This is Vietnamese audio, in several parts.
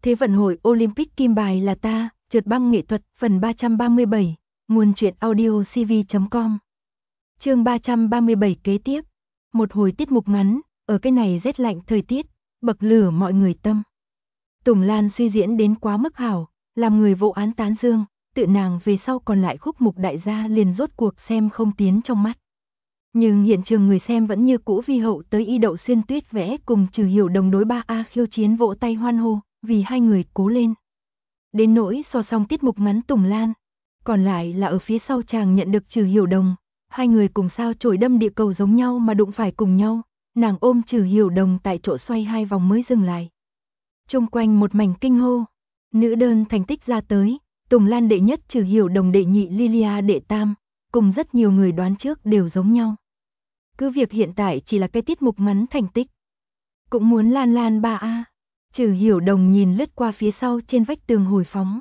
Thế vận hội Olympic kim bài là ta, trượt băng nghệ thuật, phần 337, nguồn truyện audio cv.com. Chương 337 kế tiếp. Một hồi tiết mục ngắn, ở cái này rét lạnh thời tiết, bậc lửa mọi người tâm. Tùng Lan suy diễn đến quá mức hảo, làm người vô án tán dương, tự nàng về sau còn lại khúc mục đại gia liền rốt cuộc xem không tiến trong mắt. Nhưng hiện trường người xem vẫn như cũ vi hậu tới y đậu xuyên tuyết vẽ cùng Trừ Hiểu Đồng đối 3A khiêu chiến vỗ tay hoan hô, vì hai người cố lên. Đến nỗi so xong tiết mục ngắn Tùng Lan, còn lại là ở phía sau chàng nhận được Trừ Hiểu Đồng, hai người cùng sao chổi đâm địa cầu giống nhau mà đụng phải cùng nhau, nàng ôm Trừ Hiểu Đồng tại chỗ xoay 2 vòng mới dừng lại. Chung quanh một mảnh kinh hô, nữ đơn thành tích ra tới, Tùng Lan đệ nhất, Trừ Hiểu Đồng đệ nhị, Lilia đệ tam, cùng rất nhiều người đoán trước đều giống nhau. Cứ việc hiện tại chỉ là cái tiết mục ngắn thành tích, cũng muốn lan 3A. Trừ Hiểu Đồng nhìn lướt qua phía sau trên vách tường hồi phóng.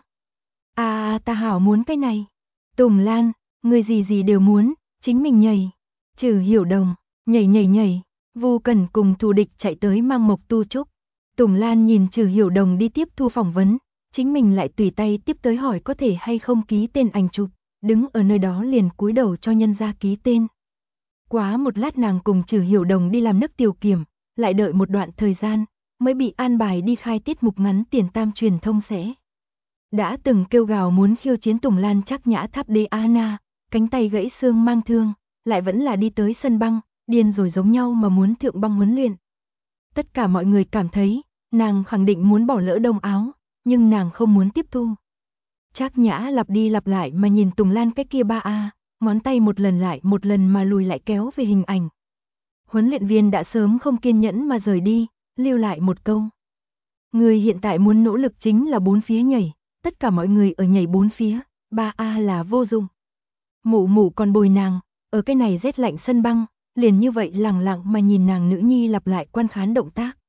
Ta hảo muốn cái này. Tùng Lan, người gì đều muốn, chính mình nhảy. Trừ Hiểu Đồng, nhảy. Vu Cẩn cùng thù địch chạy tới mang mộc tu trúc. Tùng Lan nhìn Trừ Hiểu Đồng đi tiếp thu phỏng vấn, chính mình lại tùy tay tiếp tới hỏi có thể hay không ký tên ảnh chụp, đứng ở nơi đó liền cúi đầu cho nhân gia ký tên. Quá một lát nàng cùng Trừ Hiểu Đồng đi làm nước tiểu kiểm, lại đợi một đoạn thời gian, mới bị an bài đi khai tiết mục ngắn tiền tam truyền thông sẽ. Đã từng kêu gào muốn khiêu chiến Tùng Lan Trác Nhã Tháp Đế Anna, cánh tay gãy xương mang thương, lại vẫn là đi tới sân băng, điên rồi giống nhau mà muốn thượng băng huấn luyện. Tất cả mọi người cảm thấy, nàng khẳng định muốn bỏ lỡ đông áo, nhưng nàng không muốn tiếp thu. Trác Nhã lặp đi lặp lại mà nhìn Tùng Lan cái kia 3A, ngón tay một lần lại một lần mà lùi lại kéo về hình ảnh. Huấn luyện viên đã sớm không kiên nhẫn mà rời đi, lưu lại một câu. Người hiện tại muốn nỗ lực chính là 4 phía nhảy, tất cả mọi người ở nhảy 4 phía, 3A là vô dụng. Mụ còn bồi nàng, ở cái này rét lạnh sân băng, liền như vậy lặng lặng mà nhìn nàng nữ nhi lặp lại quan khán động tác.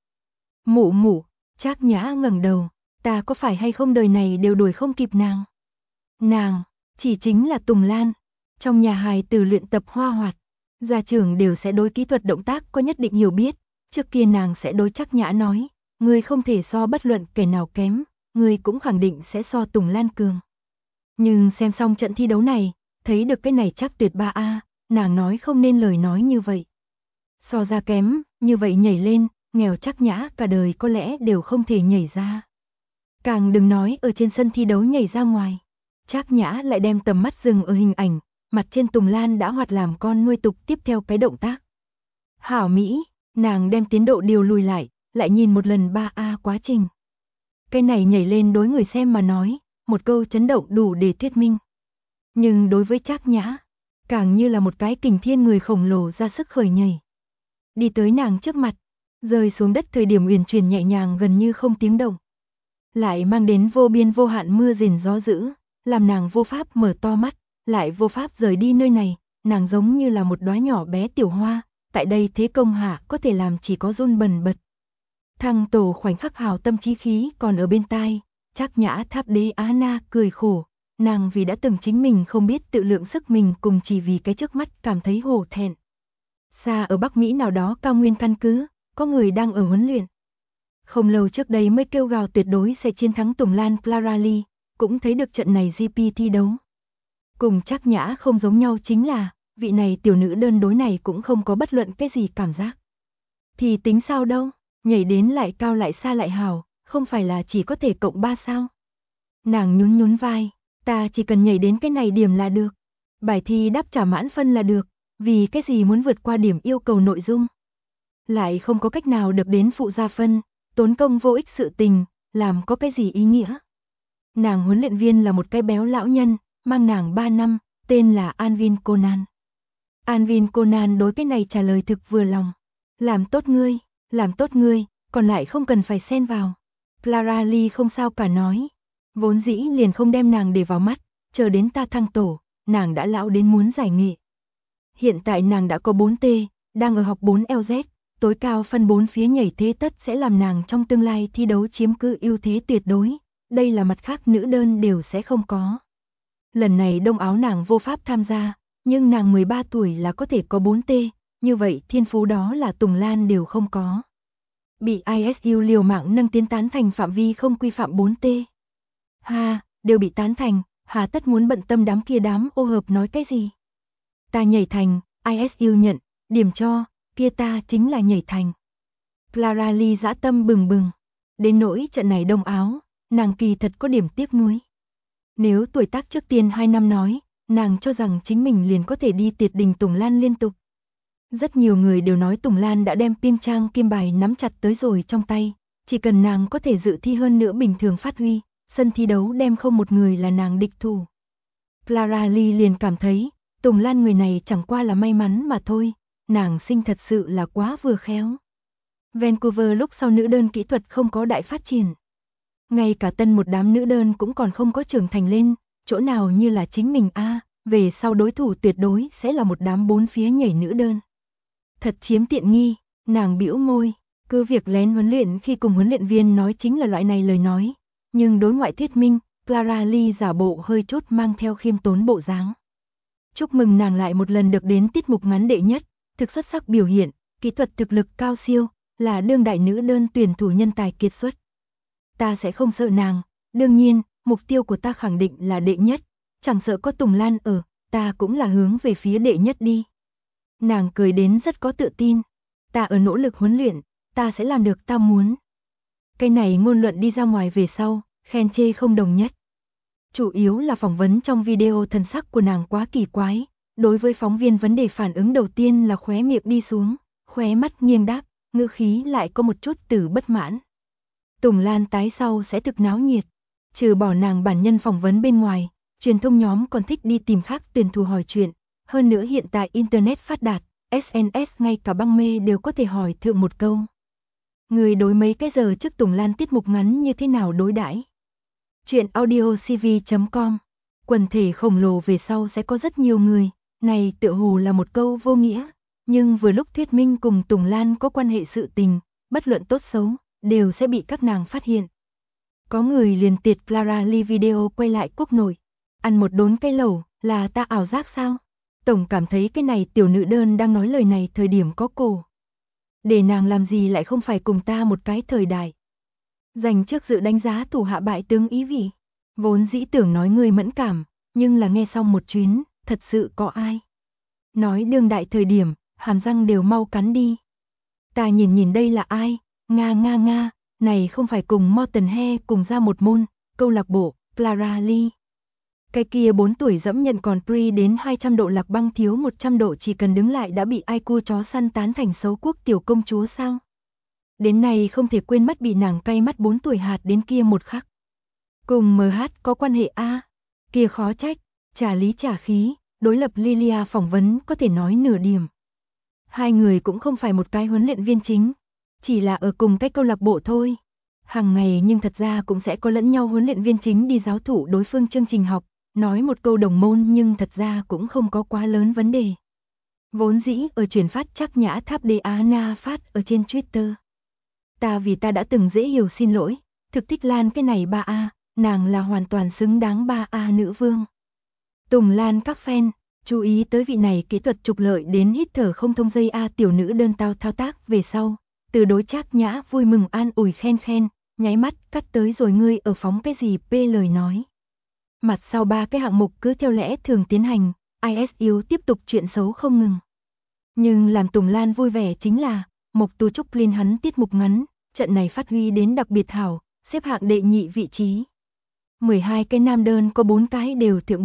Mụ, Trác Nhã ngẩng đầu, ta có phải hay không đời này đều đuổi không kịp nàng. Nàng, chỉ chính là Tùng Lan, trong nhà hài tử luyện tập hoa hoạt, gia trưởng đều sẽ đối kỹ thuật động tác có nhất định hiểu biết, trước kia nàng sẽ đối Trác Nhã nói, người không thể so bất luận kẻ nào kém, người cũng khẳng định sẽ so Tùng Lan cường. Nhưng xem xong trận thi đấu này, thấy được cái này chắc tuyệt 3A, nàng nói không nên lời nói như vậy. So ra kém, như vậy nhảy lên, nghèo Trác Nhã cả đời có lẽ đều không thể nhảy ra. Càng đừng nói ở trên sân thi đấu nhảy ra ngoài. Trác Nhã lại đem tầm mắt dừng ở hình ảnh, mặt trên Tùng Lan đã hoạt làm con nuôi tục tiếp theo cái động tác. Hảo Mỹ, nàng đem tiến độ điều lùi lại nhìn một lần 3A quá trình. Cái này nhảy lên đối người xem mà nói, một câu chấn động đủ để thuyết minh. Nhưng đối với Trác Nhã, càng như là một cái kình thiên người khổng lồ ra sức khởi nhảy. Đi tới nàng trước mặt, rơi xuống đất thời điểm uyển chuyển nhẹ nhàng gần như không tiếng động. Lại mang đến vô biên vô hạn mưa rền gió dữ, làm nàng vô pháp mở to mắt, lại vô pháp rời đi nơi này, nàng giống như là một đóa nhỏ bé tiểu hoa, tại đây thế công hạ có thể làm chỉ có run bần bật. Thăng tổ khoảnh khắc hào tâm trí khí còn ở bên tai, Trác Nhã Tháp Đế Anna cười khổ, nàng vì đã từng chính mình không biết tự lượng sức mình cùng chỉ vì cái trước mắt cảm thấy hổ thẹn. Xa ở Bắc Mỹ nào đó cao nguyên căn cứ, có người đang ở huấn luyện. Không lâu trước đây mới kêu gào tuyệt đối sẽ chiến thắng Tùng Lan Clara Lee, cũng thấy được trận này GP thi đấu. Cùng Trác Nhã không giống nhau chính là, vị này tiểu nữ đơn đối này cũng không có bất luận cái gì cảm giác. Thì tính sao đâu, nhảy đến lại cao lại xa lại hào, không phải là chỉ có thể cộng 3 sao. Nàng nhún vai, ta chỉ cần nhảy đến cái này điểm là được. Bài thi đáp trả mãn phân là được, vì cái gì muốn vượt qua điểm yêu cầu nội dung. Lại không có cách nào được đến phụ gia phân, tốn công vô ích sự tình, làm có cái gì ý nghĩa. Nàng huấn luyện viên là một cái béo lão nhân, mang nàng 3 năm, tên là Anvin Conan. Anvin Conan đối cái này trả lời thực vừa lòng. Làm tốt ngươi, còn lại không cần phải xen vào. Clara Lee không sao cả nói. Vốn dĩ liền không đem nàng để vào mắt, chờ đến ta thăng tổ, nàng đã lão đến muốn giải nghị. Hiện tại nàng đã có 4T, đang ở học 4LZ, tối cao phân 4 phía nhảy thế tất sẽ làm nàng trong tương lai thi đấu chiếm cứ ưu thế tuyệt đối, đây là mặt khác nữ đơn đều sẽ không có. Lần này đông áo nàng vô pháp tham gia, nhưng nàng 13 tuổi là có thể có 4T, như vậy thiên phú đó là Tùng Lan đều không có. bị ISU liều mạng nâng tiến tán thành phạm vi không quy phạm 4T. Đều bị tán thành, hà tất muốn bận tâm đám kia đám ô hợp nói cái gì. Ta nhảy thành, ISU nhận, điểm cho, kia ta chính là nhảy thành. Clara Lee dã tâm bừng bừng. Đến nỗi trận này đông áo, nàng kỳ thật có điểm tiếc nuối. Nếu tuổi tác trước tiên 2 năm nói, nàng cho rằng chính mình liền có thể đi tiệt đình Tùng Lan liên tục. Rất nhiều người đều nói Tùng Lan đã đem Piêng Trang kim bài nắm chặt tới rồi trong tay, chỉ cần nàng có thể dự thi hơn nữa bình thường phát huy, sân thi đấu đem không một người là nàng địch thủ. Clara Lee liền cảm thấy, Tùng Lan người này chẳng qua là may mắn mà thôi, nàng sinh thật sự là quá vừa khéo. Vancouver lúc sau nữ đơn kỹ thuật không có đại phát triển. Ngay cả tân một đám nữ đơn cũng còn không có trưởng thành lên, chỗ nào như là chính mình về sau đối thủ tuyệt đối sẽ là một đám bốn phía nhảy nữ đơn. Thật chiếm tiện nghi, nàng bĩu môi, cứ việc lén huấn luyện khi cùng huấn luyện viên nói chính là loại này lời nói, nhưng đối ngoại thuyết minh, Clara Lee giả bộ hơi chút mang theo khiêm tốn bộ dáng. Chúc mừng nàng lại một lần được đến tiết mục ngắn đệ nhất, thực xuất sắc biểu hiện, kỹ thuật thực lực cao siêu, là đương đại nữ đơn tuyển thủ nhân tài kiệt xuất. Ta sẽ không sợ nàng, đương nhiên, mục tiêu của ta khẳng định là đệ nhất, chẳng sợ có Tùng Lan ở, ta cũng là hướng về phía đệ nhất đi. Nàng cười đến rất có tự tin, ta ở nỗ lực huấn luyện, ta sẽ làm được ta muốn. Cái này ngôn luận đi ra ngoài về sau, khen chê không đồng nhất. Chủ yếu là phỏng vấn trong video thần sắc của nàng quá kỳ quái, đối với phóng viên vấn đề phản ứng đầu tiên là khóe miệng đi xuống, khóe mắt nghiêng đáp, ngữ khí lại có một chút từ bất mãn. Tùng Lan tái sau sẽ thực náo nhiệt, trừ bỏ nàng bản nhân phỏng vấn bên ngoài, truyền thông nhóm còn thích đi tìm khác tuyển thủ hỏi chuyện, hơn nữa hiện tại Internet phát đạt, SNS ngay cả băng mê đều có thể hỏi thượng một câu. Người đối mấy cái giờ trước Tùng Lan tiết mục ngắn như thế nào đối đãi? Chuyện audiocv.com. Quần thể khổng lồ về sau sẽ có rất nhiều người, này tựa hồ là một câu vô nghĩa, nhưng vừa lúc thuyết minh cùng Tùng Lan có quan hệ sự tình, bất luận tốt xấu, đều sẽ bị các nàng phát hiện. Có người liền tiệt Clara Lee video quay lại quốc nội, ăn một đốn cây lẩu, là ta ảo giác sao? Tổng cảm thấy cái này tiểu nữ đơn đang nói lời này thời điểm có cổ. Để nàng làm gì lại không phải cùng ta một cái thời đại. Dành trước dự đánh giá thủ hạ bại tướng ý vị. Vốn dĩ tưởng nói người mẫn cảm, nhưng là nghe xong một chuyến, thật sự có ai. Nói đương đại thời điểm, hàm răng đều mau cắn đi. Ta nhìn đây là ai, nga, này không phải cùng Morton He cùng ra một môn, câu lạc bộ, Clara Lee. Cái kia 4 tuổi dẫm nhận còn pre đến 200 độ lạc băng thiếu 100 độ chỉ cần đứng lại đã bị ai cua chó săn tán thành xấu quốc tiểu công chúa sao? Đến nay không thể quên mất bị nàng cay mắt 4 tuổi hạt đến kia một khắc. Cùng MH có quan hệ kia khó trách, trả lý trả khí, đối lập Lilia phỏng vấn có thể nói nửa điểm. Hai người cũng không phải một cái huấn luyện viên chính, chỉ là ở cùng cái câu lạc bộ thôi. Hàng ngày nhưng thật ra cũng sẽ có lẫn nhau huấn luyện viên chính đi giáo thụ đối phương chương trình học, nói một câu đồng môn nhưng thật ra cũng không có quá lớn vấn đề. Vốn dĩ ở truyền phát chắc nhã tháp đế Anna phát ở trên Twitter. Ta vì ta đã từng dễ hiểu xin lỗi, thực thích Lan cái này 3A, nàng là hoàn toàn xứng đáng 3A nữ vương. Tùng Lan các fan, chú ý tới vị này kỹ thuật trục lợi đến hít thở không thông dây tiểu nữ đơn thao tác về sau, từ đối Trác Nhã vui mừng an ủi khen, nháy mắt cắt tới rồi ngươi ở phóng cái gì lời nói. Mặt sau 3 cái hạng mục cứ theo lẽ thường tiến hành, ISU tiếp tục chuyện xấu không ngừng. Nhưng làm Tùng Lan vui vẻ chính là, Mộc Tu Trúc Linh hắn tiết mục ngắn, trận này phát huy đến đặc biệt hảo, xếp hạng đệ nhị vị trí. 12 cái nam đơn có 4 cái đều thượng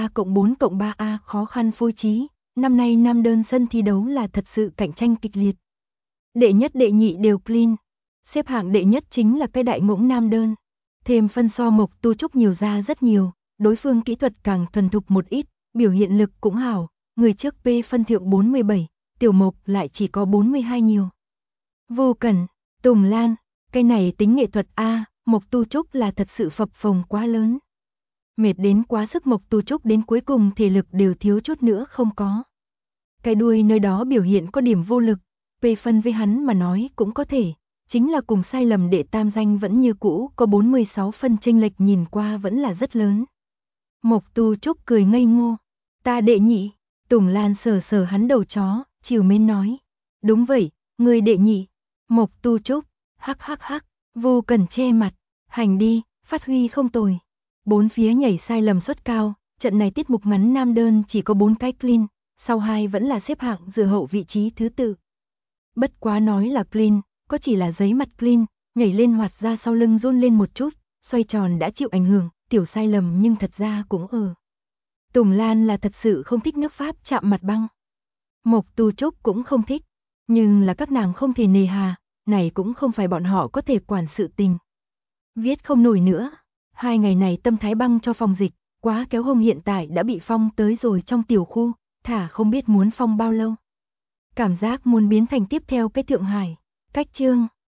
43+4+3A khó khăn phối trí, năm nay nam đơn sân thi đấu là thật sự cạnh tranh kịch liệt. Đệ nhất đệ nhị đều clean, xếp hạng đệ nhất chính là cái đại ngỗng nam đơn. Thêm phân so Mộc Tu Trúc nhiều ra rất nhiều, đối phương kỹ thuật càng thuần thục một ít, biểu hiện lực cũng hảo, người trước P phân thượng 47, tiểu Mộc lại chỉ có 42 nhiều. Vô Cẩn, Tùng Lan, cái này tính nghệ thuật Mộc Tu Trúc là thật sự phập phồng quá lớn. Mệt đến quá sức Mộc Tu Trúc đến cuối cùng thể lực đều thiếu chút nữa không có. Cái đuôi nơi đó biểu hiện có điểm vô lực, P phân với hắn mà nói cũng có thể, chính là cùng sai lầm đệ tam danh vẫn như cũ có 46 phân chênh lệch nhìn qua vẫn là rất lớn. Mộc Tu Trúc cười ngây ngô, ta đệ nhị, Tùng Lan sờ hắn đầu chó, chiều mến nói, đúng vậy, người đệ nhị, Mộc Tu Trúc, Hắc hắc hắc, Vô Cần che mặt, hành đi, phát huy không tồi. Bốn phía nhảy sai lầm suất cao, trận này tiết mục ngắn nam đơn chỉ có 4 cái clean, sau 2 vẫn là xếp hạng dựa hậu vị trí thứ tự. Bất quá nói là clean, có chỉ là giấy mặt clean, nhảy lên hoạt ra sau lưng run lên một chút, xoay tròn đã chịu ảnh hưởng, tiểu sai lầm nhưng thật ra cũng Tùng Lan là thật sự không thích nước Pháp chạm mặt băng. Mộc Tu Trúc cũng không thích, nhưng là các nàng không thể nề hà, này cũng không phải bọn họ có thể quản sự tình. Viết không nổi nữa, 2 ngày này tâm thái băng cho phòng dịch, quá kéo hông hiện tại đã bị phong tới rồi trong tiểu khu, thả không biết muốn phong bao lâu. Cảm giác muốn biến thành tiếp theo cái Thượng Hải, cách chương.